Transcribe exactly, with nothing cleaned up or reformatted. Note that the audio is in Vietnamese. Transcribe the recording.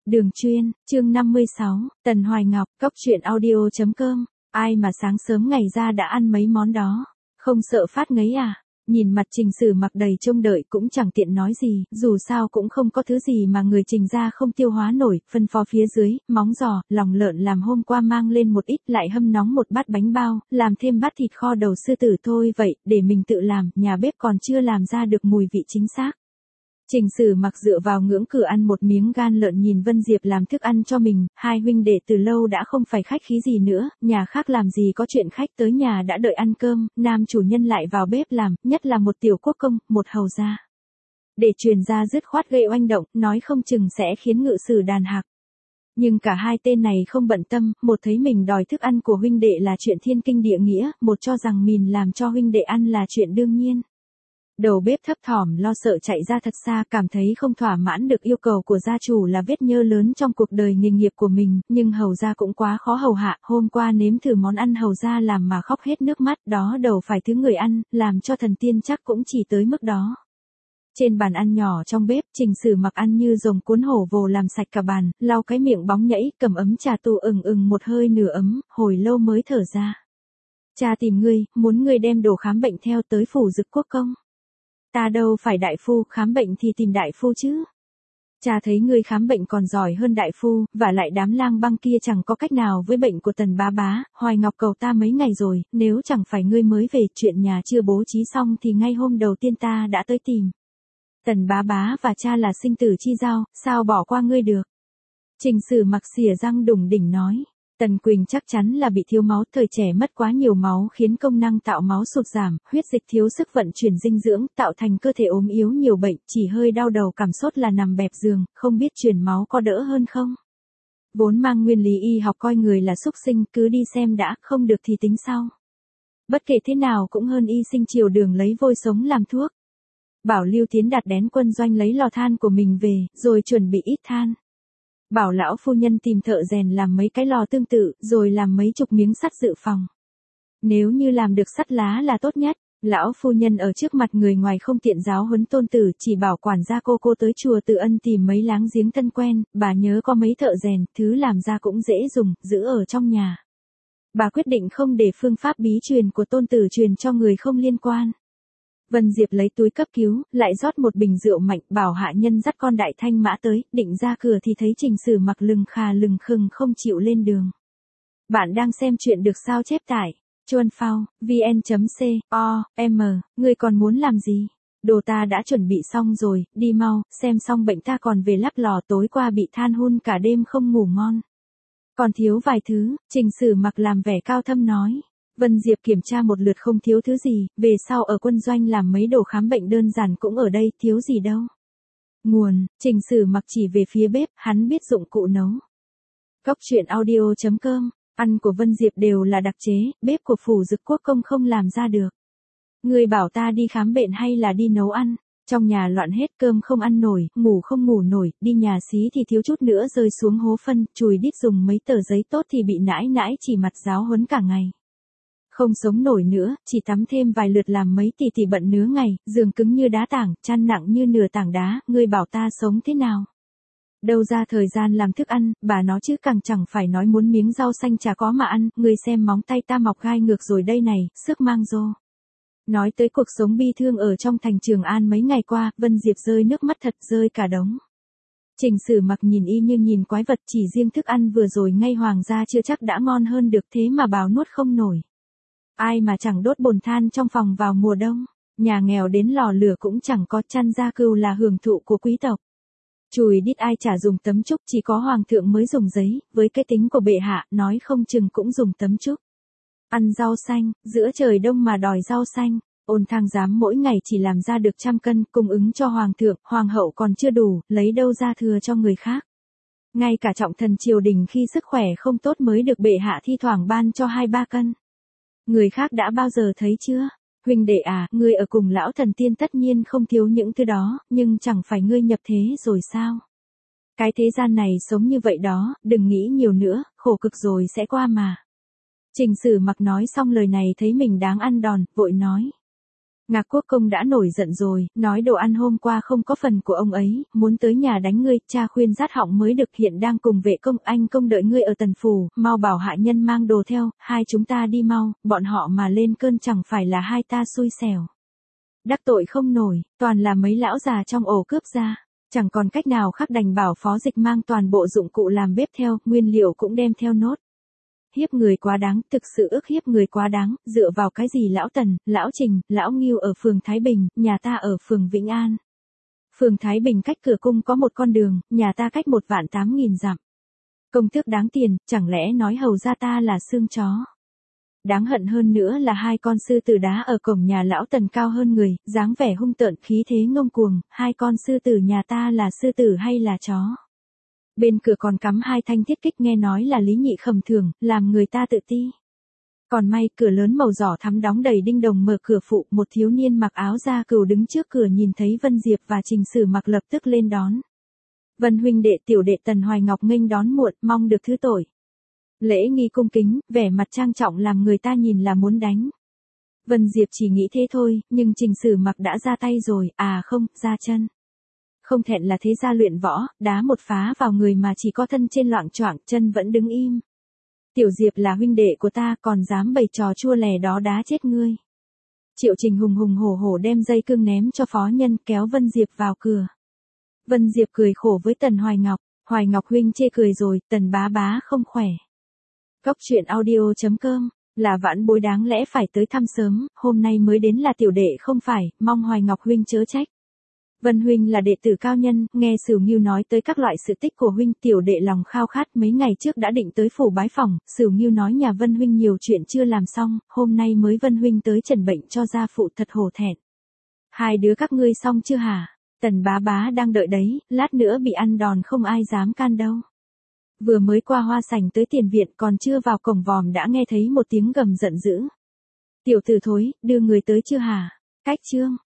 Đường Chuyên, chương năm mươi sáu, Tần Hoài Ngọc, cốc truyện audio chấm com, ai mà sáng sớm ngày ra đã ăn mấy món đó, không sợ phát ngấy à? Nhìn mặt Trình Sử Mặc đầy trông đợi cũng chẳng tiện nói gì, dù sao cũng không có thứ gì mà người Trình gia không tiêu hóa nổi, phân phó phía dưới, móng giò, lòng lợn làm hôm qua mang lên một ít, lại hâm nóng một bát bánh bao, làm thêm bát thịt kho đầu sư tử thôi vậy, để mình tự làm, nhà bếp còn chưa làm ra được mùi vị chính xác. Trình Sử Mặc dựa vào ngưỡng cửa ăn một miếng gan lợn nhìn Vân Diệp làm thức ăn cho mình, hai huynh đệ từ lâu đã không phải khách khí gì nữa, nhà khác làm gì có chuyện khách tới nhà đã đợi ăn cơm, nam chủ nhân lại vào bếp làm, nhất là một tiểu quốc công, một hầu gia. Để truyền ra dứt khoát gây oanh động, nói không chừng sẽ khiến ngự sử đàn hạc. Nhưng cả hai tên này không bận tâm, một thấy mình đòi thức ăn của huynh đệ là chuyện thiên kinh địa nghĩa, một cho rằng mình làm cho huynh đệ ăn là chuyện đương nhiên. Đầu bếp thấp thỏm lo sợ chạy ra thật xa, cảm thấy không thỏa mãn được yêu cầu của gia chủ là vết nhơ lớn trong cuộc đời nghề nghiệp của mình, nhưng hầu gia cũng quá khó hầu hạ, hôm qua nếm thử món ăn hầu gia làm mà khóc hết nước mắt, đó đầu phải thứ người ăn, làm cho thần tiên chắc cũng chỉ tới mức đó. Trên bàn ăn nhỏ trong bếp, Trình Sử Mặc ăn như rồng cuốn hổ vồ làm sạch cả bàn, lau cái miệng bóng nhẫy, cầm ấm trà tu ừng ừng một hơi nửa ấm, hồi lâu mới thở ra. Cha tìm ngươi, muốn ngươi đem đồ khám bệnh theo tới phủ Dực Quốc công. Ta đâu phải đại phu, khám bệnh thì tìm đại phu chứ. Cha thấy ngươi khám bệnh còn giỏi hơn đại phu, và lại đám lang băng kia chẳng có cách nào với bệnh của Tần bá bá, Hoài Ngọc cầu ta mấy ngày rồi, nếu chẳng phải ngươi mới về, chuyện nhà chưa bố trí xong thì ngay hôm đầu tiên ta đã tới tìm. Tần bá bá và cha là sinh tử chi giao, sao bỏ qua ngươi được. Trình Sử Mặc xỉa răng đủng đỉnh nói. Tần Quỳnh chắc chắn là bị thiếu máu, thời trẻ mất quá nhiều máu khiến công năng tạo máu sụt giảm, huyết dịch thiếu sức vận chuyển dinh dưỡng, tạo thành cơ thể ốm yếu nhiều bệnh, chỉ hơi đau đầu cảm sốt là nằm bẹp giường, không biết truyền máu có đỡ hơn không? Vốn mang nguyên lý y học coi người là súc sinh, cứ đi xem đã, không được thì tính sau. Bất kể thế nào cũng hơn y sinh chiều đường lấy vôi sống làm thuốc. Bảo Lưu Tiến đặt đén quân doanh lấy lò than của mình về, rồi chuẩn bị ít than. Bảo lão phu nhân tìm thợ rèn làm mấy cái lò tương tự, rồi làm mấy chục miếng sắt dự phòng. Nếu như làm được sắt lá là tốt nhất, lão phu nhân ở trước mặt người ngoài không tiện giáo huấn tôn tử, chỉ bảo quản gia cô cô tới chùa Từ Ân tìm mấy láng giếng thân quen, bà nhớ có mấy thợ rèn, thứ làm ra cũng dễ dùng, giữ ở trong nhà. Bà quyết định không để phương pháp bí truyền của tôn tử truyền cho người không liên quan. Vân Diệp lấy túi cấp cứu, lại rót một bình rượu mạnh, bảo hạ nhân dắt con đại thanh mã tới, định ra cửa thì thấy Trình Sử Mặc lừng khà lừng khừng không chịu lên đường. Bạn đang xem chuyện được sao chép tải, chuan phao, vn.com, ngươi còn muốn làm gì? Đồ ta đã chuẩn bị xong rồi, đi mau, xem xong bệnh ta còn về lắp lò, tối qua bị than hun cả đêm không ngủ ngon. Còn thiếu vài thứ, Trình Sử Mặc làm vẻ cao thâm nói. Vân Diệp kiểm tra một lượt không thiếu thứ gì, về sau ở quân doanh làm mấy đồ khám bệnh đơn giản cũng ở đây, thiếu gì đâu. Nguồn, Trình Sử Mặc chỉ về phía bếp, hắn biết dụng cụ nấu. Cốc truyện audio chấm com, ăn của Vân Diệp đều là đặc chế, bếp của phủ Dực Quốc công không làm ra được. Người bảo ta đi khám bệnh hay là đi nấu ăn, trong nhà loạn hết, cơm không ăn nổi, ngủ không ngủ nổi, đi nhà xí thì thiếu chút nữa rơi xuống hố phân, chùi đít dùng mấy tờ giấy tốt thì bị nãi nãi chỉ mặt giáo huấn cả ngày. Không sống nổi nữa, chỉ tắm thêm vài lượt làm mấy tỷ tỷ bận nứa ngày, giường cứng như đá tảng, chăn nặng như nửa tảng đá, ngươi bảo ta sống thế nào? Đâu ra thời gian làm thức ăn, bà nó chứ càng chẳng phải nói muốn miếng rau xanh chả có mà ăn, ngươi xem móng tay ta mọc gai ngược rồi đây này, sức mang rô. Nói tới cuộc sống bi thương ở trong thành Trường An mấy ngày qua, Vân Diệp rơi nước mắt thật, rơi cả đống. Trình Sử Mặc nhìn y như nhìn quái vật, chỉ riêng thức ăn vừa rồi ngay hoàng gia chưa chắc đã ngon hơn được, thế mà bảo nuốt không nổi. Ai mà chẳng đốt bồn than trong phòng vào mùa đông, nhà nghèo đến lò lửa cũng chẳng có, chăn gia cừu là hưởng thụ của quý tộc. Chùi đít ai chả dùng tấm trúc, chỉ có hoàng thượng mới dùng giấy, với cái tính của bệ hạ, nói không chừng cũng dùng tấm trúc. Ăn rau xanh, giữa trời đông mà đòi rau xanh, ôn thang giám mỗi ngày chỉ làm ra được trăm cân, cung ứng cho hoàng thượng, hoàng hậu còn chưa đủ, lấy đâu ra thừa cho người khác. Ngay cả trọng thần triều đình khi sức khỏe không tốt mới được bệ hạ thi thoảng ban cho hai ba cân. Người khác đã bao giờ thấy chưa? Huynh đệ à, ngươi ở cùng lão thần tiên tất nhiên không thiếu những thứ đó, nhưng chẳng phải ngươi nhập thế rồi sao? Cái thế gian này sống như vậy đó, đừng nghĩ nhiều nữa, khổ cực rồi sẽ qua mà. Trình Sử Mặc nói xong lời này thấy mình đáng ăn đòn, vội nói. Ngạc Quốc Công đã nổi giận rồi, nói đồ ăn hôm qua không có phần của ông ấy, muốn tới nhà đánh ngươi, cha khuyên rát họng mới được, hiện đang cùng vệ công, anh công đợi ngươi ở Tần Phủ, mau bảo hạ nhân mang đồ theo, hai chúng ta đi mau, bọn họ mà lên cơn chẳng phải là hai ta xui xẻo. Đắc tội không nổi, toàn là mấy lão già trong ổ cướp ra, chẳng còn cách nào khác đành bảo Phó Dịch mang toàn bộ dụng cụ làm bếp theo, nguyên liệu cũng đem theo nốt. Hiếp người quá đáng, thực sự ức hiếp người quá đáng, dựa vào cái gì lão Tần, lão Trình, lão Ngưu ở phường Thái Bình, nhà ta ở phường Vĩnh An. Phường Thái Bình cách cửa cung có một con đường, nhà ta cách một vạn tám nghìn dặm. Công tước đáng tiền, chẳng lẽ nói hầu gia ta là xương chó. Đáng hận hơn nữa là hai con sư tử đá ở cổng nhà lão Tần cao hơn người, dáng vẻ hung tợn khí thế ngông cuồng, hai con sư tử nhà ta là sư tử hay là chó. Bên cửa còn cắm hai thanh thiết kích, nghe nói là Lý Nhị Khẩm thưởng, làm người ta tự ti. Còn may cửa lớn màu đỏ thắm đóng đầy đinh đồng, mở cửa phụ, một thiếu niên mặc áo da cừu đứng trước cửa nhìn thấy Vân Diệp và Trình Sử Mặc lập tức lên đón. Vân huynh đệ, tiểu đệ Tần Hoài Ngọc nghênh đón muộn, mong được thứ tội. Lễ nghi cung kính, vẻ mặt trang trọng làm người ta nhìn là muốn đánh. Vân Diệp chỉ nghĩ thế thôi, nhưng Trình Sử Mặc đã ra tay rồi, à không, ra chân. Không thẹn là thế gia luyện võ, đá một phá vào người mà chỉ có thân trên loạng choạng, chân vẫn đứng im. Tiểu Diệp là huynh đệ của ta, còn dám bày trò chua lè đó đá chết ngươi. Triệu Trình hùng hùng hổ hổ đem dây cương ném cho phó nhân, kéo Vân Diệp vào cửa. Vân Diệp cười khổ với Tần Hoài Ngọc, Hoài Ngọc huynh chê cười rồi, Tần bá bá không khỏe. Cốc truyện audio chấm com, là vãn bối đáng lẽ phải tới thăm sớm, hôm nay mới đến là tiểu đệ không phải, mong Hoài Ngọc huynh chớ trách. Vân huynh là đệ tử cao nhân, nghe Sửu Ngưu nói tới các loại sự tích của huynh, tiểu đệ lòng khao khát, mấy ngày trước đã định tới phủ bái phỏng, Sửu Ngưu nói nhà Vân huynh nhiều chuyện chưa làm xong, hôm nay mới Vân huynh tới trần bệnh cho gia phụ, thật hổ thẹn. Hai đứa các ngươi xong chưa hả? Tần bá bá đang đợi đấy, lát nữa bị ăn đòn không ai dám can đâu. Vừa mới qua hoa sảnh tới tiền viện, còn chưa vào cổng vòm đã nghe thấy một tiếng gầm giận dữ. Tiểu tử thối, đưa người tới chưa hả? Cách chương